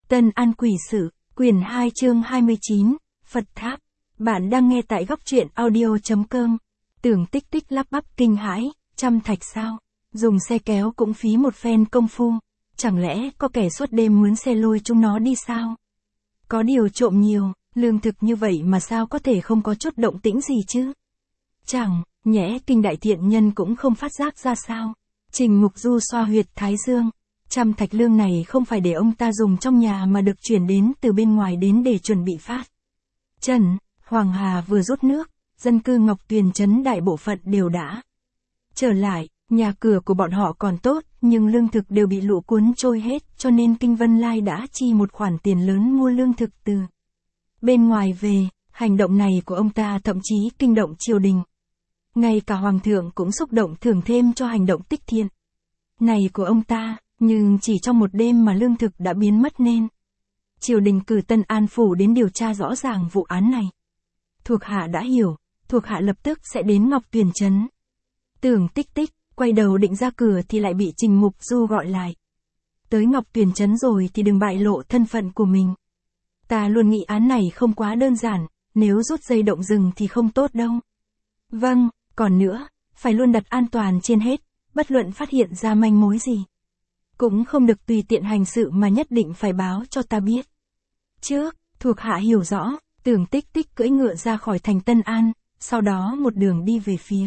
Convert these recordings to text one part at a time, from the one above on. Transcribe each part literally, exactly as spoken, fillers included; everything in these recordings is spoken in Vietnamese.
Tân An Quỷ Sự, quyển hai chương hai mươi chín, Phật Tháp. Bạn đang nghe tại góc truyện audio.com. Tưởng Tích Tích lắp bắp kinh hãi, trăm thạch sao? Dùng xe kéo cũng phí một phen công phu. Chẳng lẽ có kẻ suốt đêm mướn xe lôi chúng nó đi sao? Có điều trộm nhiều, lương thực như vậy mà sao có thể không có chút động tĩnh gì chứ? Chẳng, nhẽ kinh đại thiện nhân cũng không phát giác ra sao? Trình Mục Du xoa huyệt thái dương. Trăm thạch lương này không phải để ông ta dùng trong nhà mà được chuyển đến từ bên ngoài đến để chuẩn bị phát. Trần, Hoàng Hà vừa rút nước, dân cư Ngọc Tuyền trấn đại bộ phận đều đã trở lại, nhà cửa của bọn họ còn tốt, nhưng lương thực đều bị lũ cuốn trôi hết, cho nên Kinh Vân Lai đã chi một khoản tiền lớn mua lương thực từ bên ngoài về. Hành động này của ông ta thậm chí kinh động triều đình. Ngay cả Hoàng thượng cũng xúc động thưởng thêm cho hành động tích thiện này của ông ta. Nhưng chỉ trong một đêm mà lương thực đã biến mất nên triều đình cử Tân An Phủ đến điều tra rõ ràng vụ án này. Thuộc hạ đã hiểu, thuộc hạ lập tức sẽ đến Ngọc Tuyền trấn. Tưởng Tích Tích quay đầu định ra cửa thì lại bị Trình Mục Du gọi lại. Tới Ngọc Tuyền trấn rồi thì đừng bại lộ thân phận của mình. Ta luôn nghĩ án này không quá đơn giản, nếu rút dây động rừng thì không tốt đâu. Vâng, còn nữa, phải luôn đặt an toàn trên hết, bất luận phát hiện ra manh mối gì. Cũng không được tùy tiện hành sự mà nhất định phải báo cho ta biết. Trước, thuộc hạ hiểu rõ, Tưởng Tích Tích cưỡi ngựa ra khỏi thành Tân An, sau đó một đường đi về phía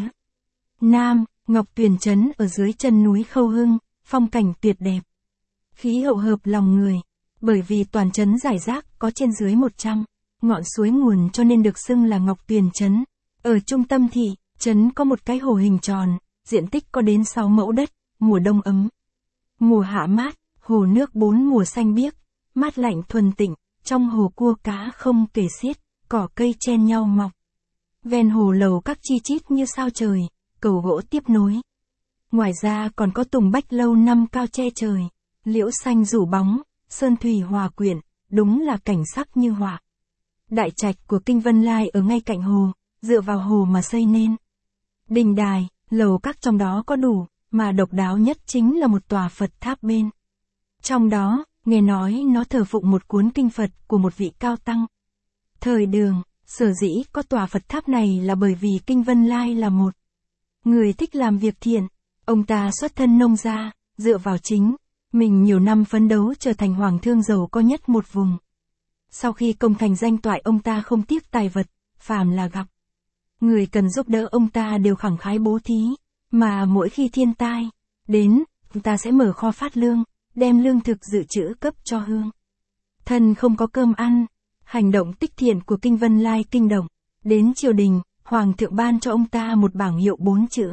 Nam, Ngọc Tuyền trấn ở dưới chân núi Khâu Hưng, phong cảnh tuyệt đẹp. Khí hậu hợp lòng người, bởi vì toàn trấn rải rác có trên dưới một trăm ngọn suối nguồn cho nên được xưng là Ngọc Tuyền trấn. Ở trung tâm thị, trấn có một cái hồ hình tròn, diện tích có đến sáu mẫu đất, mùa đông ấm. Mùa hạ mát, hồ nước bốn mùa xanh biếc, mát lạnh thuần tịnh, trong hồ cua cá không kể xiết, cỏ cây chen nhau mọc. Ven hồ lầu các chi chít như sao trời, cầu gỗ tiếp nối. Ngoài ra còn có tùng bách lâu năm cao che trời, liễu xanh rủ bóng, sơn thủy hòa quyện, đúng là cảnh sắc như họa. Đại trạch của Kinh Vân Lai ở ngay cạnh hồ, dựa vào hồ mà xây nên. Đình đài, lầu các trong đó có đủ. Mà độc đáo nhất chính là một tòa Phật tháp bên. Trong đó, nghe nói nó thờ phụng một cuốn kinh Phật của một vị cao tăng. Thời Đường, sở dĩ có tòa Phật tháp này là bởi vì Kinh Vân Lai là một người thích làm việc thiện. Ông ta xuất thân nông gia, dựa vào chính mình nhiều năm phấn đấu trở thành hoàng thương giàu có nhất một vùng. Sau khi công thành danh toại, ông ta không tiếc tài vật, phàm là gặp người cần giúp đỡ ông ta đều khẳng khái bố thí. Mà mỗi khi thiên tai đến, ta sẽ mở kho phát lương, đem lương thực dự trữ cấp cho hương thân không có cơm ăn. Hành động tích thiện của Kinh Vân Lai kinh động đến triều đình, Hoàng thượng ban cho ông ta một bảng hiệu bốn chữ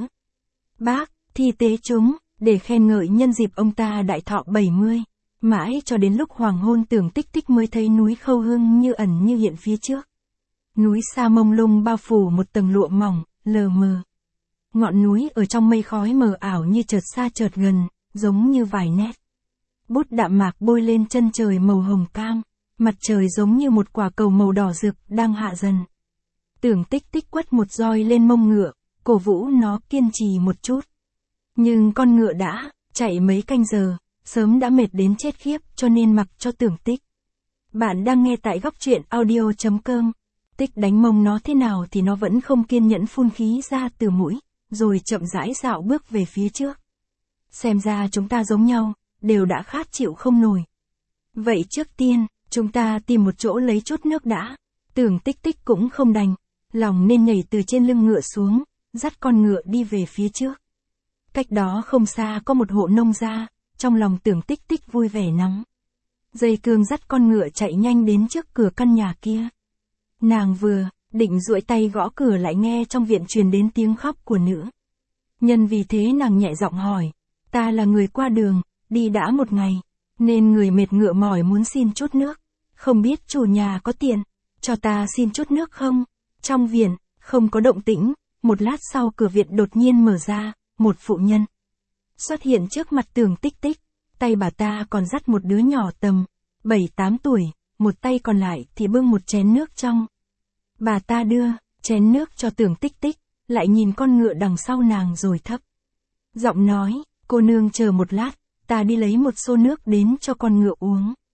Bác, thi tế chúng, để khen ngợi nhân dịp ông ta đại thọ bảy mươi. Mãi cho đến lúc hoàng hôn, Tưởng Tích Tích mới thấy núi Khâu Hưng như ẩn như hiện phía trước. Núi xa mông lung bao phủ một tầng lụa mỏng, lờ mờ. Ngọn núi ở trong mây khói mờ ảo như chợt xa chợt gần, giống như vài nét bút đạm mạc bôi lên chân trời màu hồng cam, mặt trời giống như một quả cầu màu đỏ rực đang hạ dần. Tưởng Tích Tích quất một roi lên mông ngựa, cổ vũ nó kiên trì một chút. Nhưng con ngựa đã chạy mấy canh giờ, sớm đã mệt đến chết khiếp, cho nên mặc cho Tưởng Tích. Bạn đang nghe tại góc truyện audio.com. Tích đánh mông nó thế nào thì nó vẫn không kiên nhẫn, phun khí ra từ mũi, rồi chậm rãi dạo bước về phía trước. Xem ra chúng ta giống nhau, đều đã khát chịu không nổi. Vậy trước tiên, chúng ta tìm một chỗ lấy chút nước đã. Tưởng Tích Tích cũng không đành lòng nên nhảy từ trên lưng ngựa xuống, dắt con ngựa đi về phía trước. Cách đó không xa có một hộ nông gia, trong lòng Tưởng Tích Tích vui vẻ nắm dây cương dắt con ngựa chạy nhanh đến trước cửa căn nhà kia. Nàng vừa định duỗi tay gõ cửa lại nghe trong viện truyền đến tiếng khóc của nữ nhân, vì thế nàng nhẹ giọng hỏi, ta là người qua đường, đi đã một ngày, nên người mệt ngựa mỏi muốn xin chút nước, không biết chủ nhà có tiện cho ta xin chút nước không? Trong viện không có động tĩnh, một lát sau cửa viện đột nhiên mở ra, một phụ nhân xuất hiện trước mặt Tưởng Tích Tích, tay bà ta còn dắt một đứa nhỏ tầm bảy tám tuổi, một tay còn lại thì bưng một chén nước trong. Bà ta đưa chén nước cho Tưởng Tích Tích, lại nhìn con ngựa đằng sau nàng rồi thấp giọng nói, cô nương chờ một lát, ta đi lấy một xô nước đến cho con ngựa uống.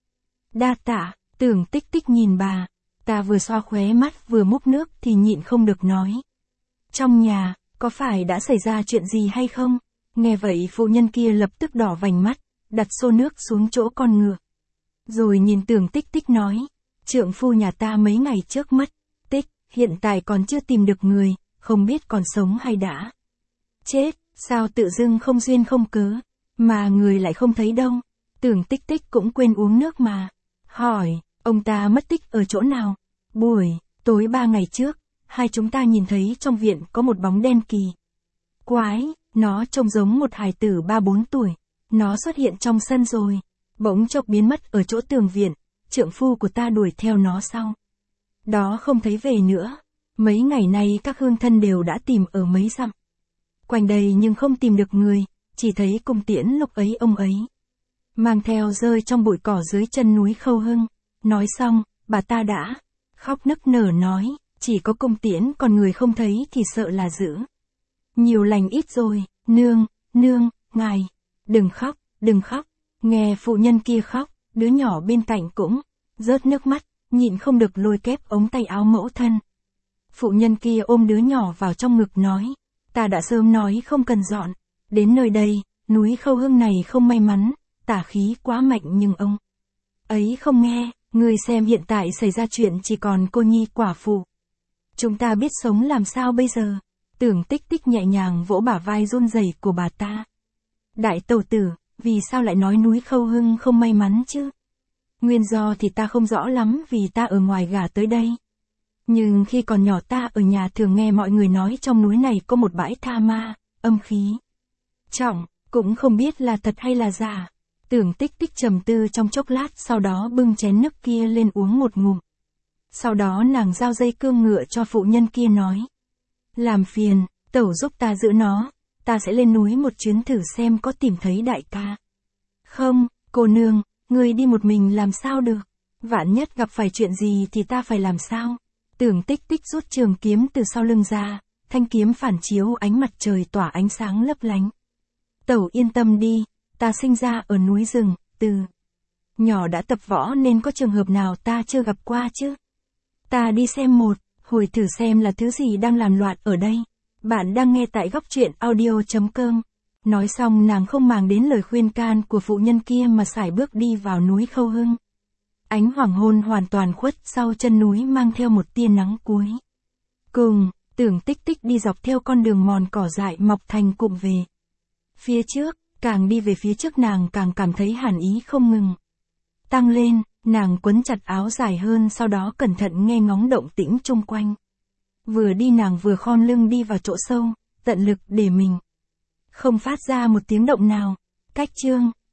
Đa tạ, Tưởng Tích Tích nhìn bà. Ta vừa xoa khóe mắt vừa múc nước thì nhịn không được nói. Trong nhà, có phải đã xảy ra chuyện gì hay không? Nghe vậy phụ nhân kia lập tức đỏ vành mắt, đặt xô nước xuống chỗ con ngựa. Rồi nhìn Tưởng Tích Tích nói, trượng phu nhà ta mấy ngày trước mất, Tích, hiện tại còn chưa tìm được người, không biết còn sống hay đã chết, sao tự dưng không duyên không cớ, mà người lại không thấy đâu. Tưởng Tích Tích cũng quên uống nước mà. Hỏi, ông ta mất tích ở chỗ nào? Buổi tối ba ngày trước, hai chúng ta nhìn thấy trong viện có một bóng đen kỳ quái, nó trông giống một hài tử ba bốn tuổi. Nó xuất hiện trong sân rồi, bỗng chốc biến mất ở chỗ tường viện, trượng phu của ta đuổi theo nó sau đó không thấy về nữa. Mấy ngày nay các hương thân đều đã tìm ở mấy dặm quanh đây nhưng không tìm được người, chỉ thấy Cung Tiễn lúc ấy ông ấy mang theo rơi trong bụi cỏ dưới chân núi Khâu Hưng. Nói xong, bà ta đã khóc nức nở nói, chỉ có Cung Tiễn còn người không thấy thì sợ là dữ nhiều lành ít rồi. Nương, nương, ngài, đừng khóc, đừng khóc. Nghe phụ nhân kia khóc, đứa nhỏ bên cạnh cũng rớt nước mắt, nhịn không được lôi kép ống tay áo mẫu thân. Phụ nhân kia ôm đứa nhỏ vào trong ngực nói, ta đã sớm nói không cần dọn đến nơi đây, núi Khâu Hưng này không may mắn, tà khí quá mạnh nhưng ông ấy không nghe. Người xem hiện tại xảy ra chuyện chỉ còn cô nhi quả phụ, chúng ta biết sống làm sao bây giờ? Tưởng Tích Tích nhẹ nhàng vỗ bả vai run rẩy của bà ta. Đại tẩu tử, vì sao lại nói núi Khâu Hưng không may mắn chứ? Nguyên do thì ta không rõ lắm vì ta ở ngoài gả tới đây. Nhưng khi còn nhỏ ta ở nhà thường nghe mọi người nói trong núi này có một bãi tha ma, âm khí trọng, cũng không biết là thật hay là giả. Tưởng Tích Tích trầm tư trong chốc lát sau đó bưng chén nước kia lên uống một ngụm. Sau đó nàng giao dây cương ngựa cho phụ nhân kia nói. Làm phiền, tẩu giúp ta giữ nó, ta sẽ lên núi một chuyến thử xem có tìm thấy đại ca không. Cô nương, người đi một mình làm sao được? Vạn nhất gặp phải chuyện gì thì ta phải làm sao? Tưởng Tích Tích rút trường kiếm từ sau lưng ra, thanh kiếm phản chiếu ánh mặt trời tỏa ánh sáng lấp lánh. Tẩu yên tâm đi, ta sinh ra ở núi rừng, từ nhỏ đã tập võ nên có trường hợp nào ta chưa gặp qua chứ? Ta đi xem một hồi thử xem là thứ gì đang làm loạn ở đây. Bạn đang nghe tại góc truyện audio chấm com. Nói xong nàng không màng đến lời khuyên can của phụ nhân kia mà sải bước đi vào núi Khâu Hưng. Ánh hoàng hôn hoàn toàn khuất sau chân núi mang theo một tia nắng cuối cùng. Tưởng Tích Tích đi dọc theo con đường mòn cỏ dại mọc thành cụm về phía trước. Càng đi về phía trước nàng càng cảm thấy hàn ý không ngừng tăng lên. Nàng quấn chặt áo dài hơn sau đó cẩn thận nghe ngóng động tĩnh chung quanh. Vừa đi nàng vừa khom lưng đi vào chỗ sâu, tận lực để mình không phát ra một tiếng động nào. Cách chương